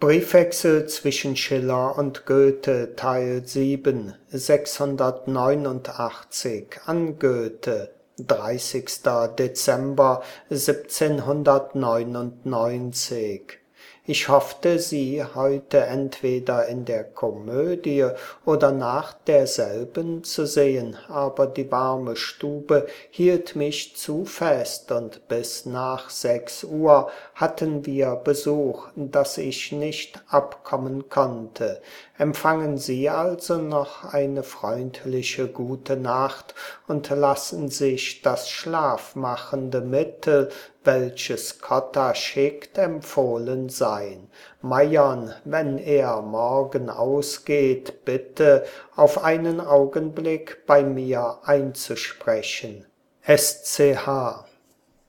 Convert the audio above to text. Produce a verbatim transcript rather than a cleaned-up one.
Briefwechsel zwischen Schiller und Goethe, Teil sieben, sechshundertneunundachtzig an Goethe, dreißigster Dezember siebzehnhundertneunundneunzig. Ich hoffte, Sie heute entweder in der Komödie oder nach derselben zu sehen, aber die warme Stube hielt mich zu fest, und bis nach sechs Uhr hatten wir Besuch, dass ich nicht abkommen konnte. Empfangen Sie also noch eine freundliche gute Nacht und lassen sich das schlafmachende Mittel, welches Cotta schickt, empfohlen sein. Meiern, wenn er morgen ausgeht, bitte auf einen Augenblick bei mir einzusprechen. S C H